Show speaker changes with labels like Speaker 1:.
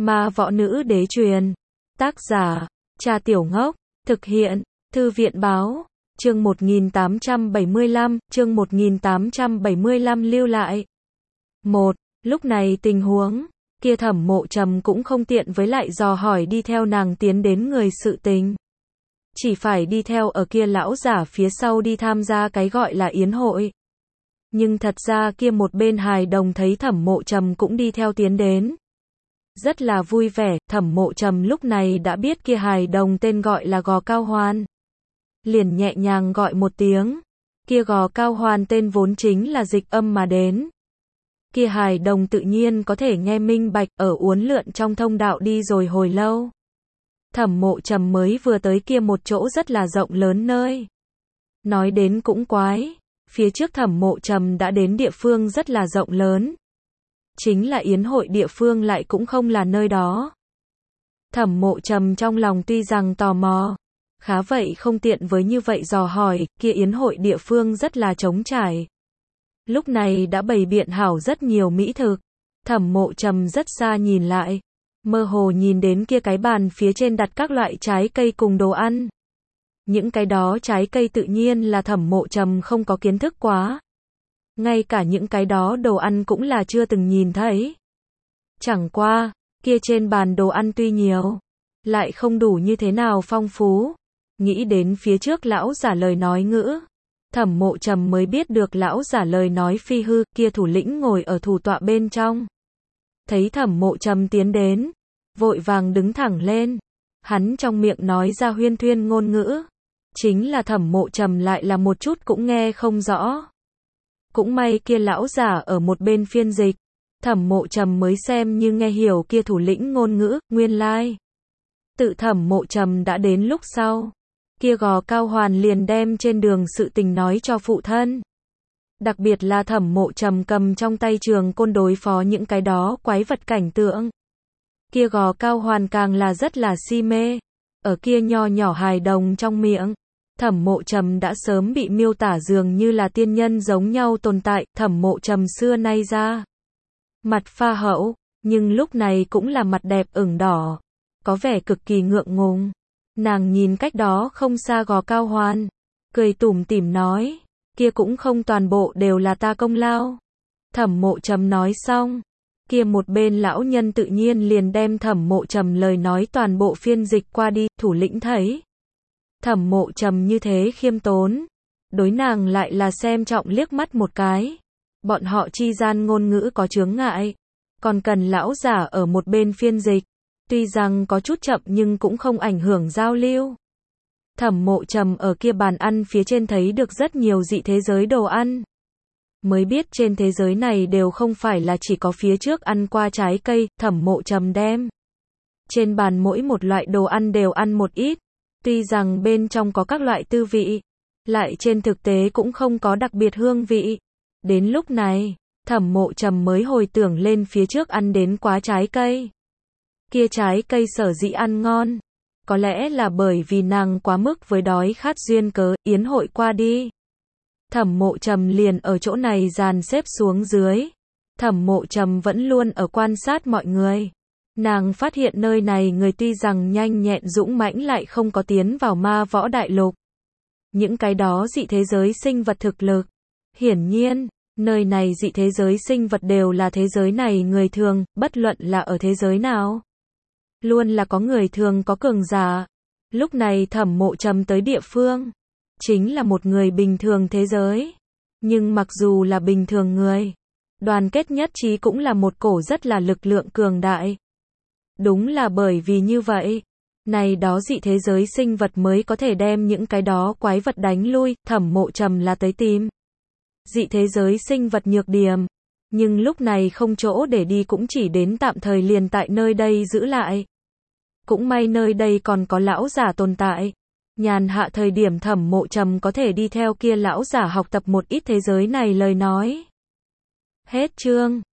Speaker 1: Ma võ nữ đế truyền. Tác giả, Cha Tiểu Ngốc. Thực hiện, Thư viện báo. Chương 1875, chương 1875 lưu lại. 1. Lúc này tình huống kia Thẩm Mộ Trầm cũng không tiện với lại dò hỏi đi theo nàng tiến đến người sự tình. Chỉ phải đi theo ở kia lão giả phía sau đi tham gia cái gọi là yến hội. Nhưng thật ra kia một bên hài đồng thấy Thẩm Mộ Trầm cũng đi theo tiến đến. Rất là vui vẻ, Thẩm Mộ Trầm lúc này đã biết kia hài đồng tên gọi là Gò Cao Hoan. Liền nhẹ nhàng gọi một tiếng. Kia Gò Cao Hoan tên vốn chính là dịch âm mà đến. Kia hài đồng tự nhiên có thể nghe minh bạch, ở uốn lượn trong thông đạo đi rồi hồi lâu. Thẩm Mộ Trầm mới vừa tới kia một chỗ rất là rộng lớn nơi. Nói đến cũng quái, phía trước Thẩm Mộ Trầm đã đến địa phương rất là rộng lớn. Chính là yến hội địa phương lại cũng không là nơi đó. Thẩm Mộ Trầm trong lòng tuy rằng tò mò, khá vậy không tiện với như vậy dò hỏi, kia yến hội địa phương rất là trống trải. Lúc này đã bày biện hảo rất nhiều mỹ thực. Thẩm Mộ Trầm rất xa nhìn lại, mơ hồ nhìn đến kia cái bàn phía trên đặt các loại trái cây cùng đồ ăn. Những cái đó trái cây tự nhiên là Thẩm Mộ Trầm không có kiến thức quá. Ngay cả những cái đó đồ ăn cũng là chưa từng nhìn thấy. Chẳng qua, kia trên bàn đồ ăn tuy nhiều, lại không đủ như thế nào phong phú. Nghĩ đến phía trước lão giả lời nói ngữ, Thẩm Mộ Trầm mới biết được lão giả lời nói phi hư, kia thủ lĩnh ngồi ở thủ tọa bên trong. Thấy Thẩm Mộ Trầm tiến đến, vội vàng đứng thẳng lên. Hắn trong miệng nói ra huyên thuyên ngôn ngữ, chính là Thẩm Mộ Trầm lại là một chút cũng nghe không rõ. Cũng may kia lão giả ở một bên phiên dịch, Thẩm Mộ Trầm mới xem như nghe hiểu kia thủ lĩnh ngôn ngữ, nguyên lai. Tự Thẩm Mộ Trầm đã đến lúc sau, kia Gò Cao Hoan liền đem trên đường sự tình nói cho phụ thân. Đặc biệt là Thẩm Mộ Trầm cầm trong tay trường côn đối phó những cái đó quái vật cảnh tượng. Kia Gò Cao Hoan càng là rất là si mê. Ở kia nho nhỏ hài đồng trong miệng, Thẩm Mộ Trầm đã sớm bị miêu tả dường như là tiên nhân giống nhau tồn tại. Thẩm Mộ Trầm xưa nay ra mặt pha hậu, nhưng lúc này cũng là mặt đẹp ửng đỏ, có vẻ cực kỳ ngượng ngùng. Nàng nhìn cách đó không xa Gò Cao Hoan, cười tủm tỉm nói, kia cũng không toàn bộ đều là ta công lao. Thẩm Mộ Trầm nói xong, kia một bên lão nhân tự nhiên liền đem Thẩm Mộ Trầm lời nói toàn bộ phiên dịch qua đi. Thủ lĩnh thấy Thẩm Mộ Trầm như thế khiêm tốn, đối nàng lại là xem trọng liếc mắt một cái. Bọn họ chi gian ngôn ngữ có chướng ngại, còn cần lão giả ở một bên phiên dịch. Tuy rằng có chút chậm nhưng cũng không ảnh hưởng giao lưu. Thẩm Mộ Trầm ở kia bàn ăn phía trên thấy được rất nhiều dị thế giới đồ ăn. Mới biết trên thế giới này đều không phải là chỉ có phía trước ăn qua trái cây. Thẩm Mộ Trầm đem trên bàn mỗi một loại đồ ăn đều ăn một ít. Tuy rằng bên trong có các loại tư vị, lại trên thực tế cũng không có đặc biệt hương vị. Đến lúc này, Thẩm Mộ Trầm mới hồi tưởng lên phía trước ăn đến quá trái cây. Kia trái cây sở dĩ ăn ngon, có lẽ là bởi vì nàng quá mức với đói khát duyên cớ. Yến hội qua đi, Thẩm Mộ Trầm liền ở chỗ này dàn xếp xuống dưới. Thẩm Mộ Trầm vẫn luôn ở quan sát mọi người. Nàng phát hiện nơi này người tuy rằng nhanh nhẹn dũng mãnh lại không có tiến vào ma võ đại lục. Những cái đó dị thế giới sinh vật thực lực. Hiển nhiên, nơi này dị thế giới sinh vật đều là thế giới này người thường, bất luận là ở thế giới nào. Luôn là có người thường có cường giả. Lúc này Thẩm Mộ Trầm tới địa phương, chính là một người bình thường thế giới. Nhưng mặc dù là bình thường người, đoàn kết nhất trí cũng là một cổ rất là lực lượng cường đại. Đúng là bởi vì như vậy, này đó dị thế giới sinh vật mới có thể đem những cái đó quái vật đánh lui. Thẩm Mộ Trầm là tới tìm dị thế giới sinh vật nhược điểm, nhưng lúc này không chỗ để đi cũng chỉ đến tạm thời liền tại nơi đây giữ lại. Cũng may nơi đây còn có lão giả tồn tại. Nhàn hạ thời điểm Thẩm Mộ Trầm có thể đi theo kia lão giả học tập một ít thế giới này lời nói. Hết chương.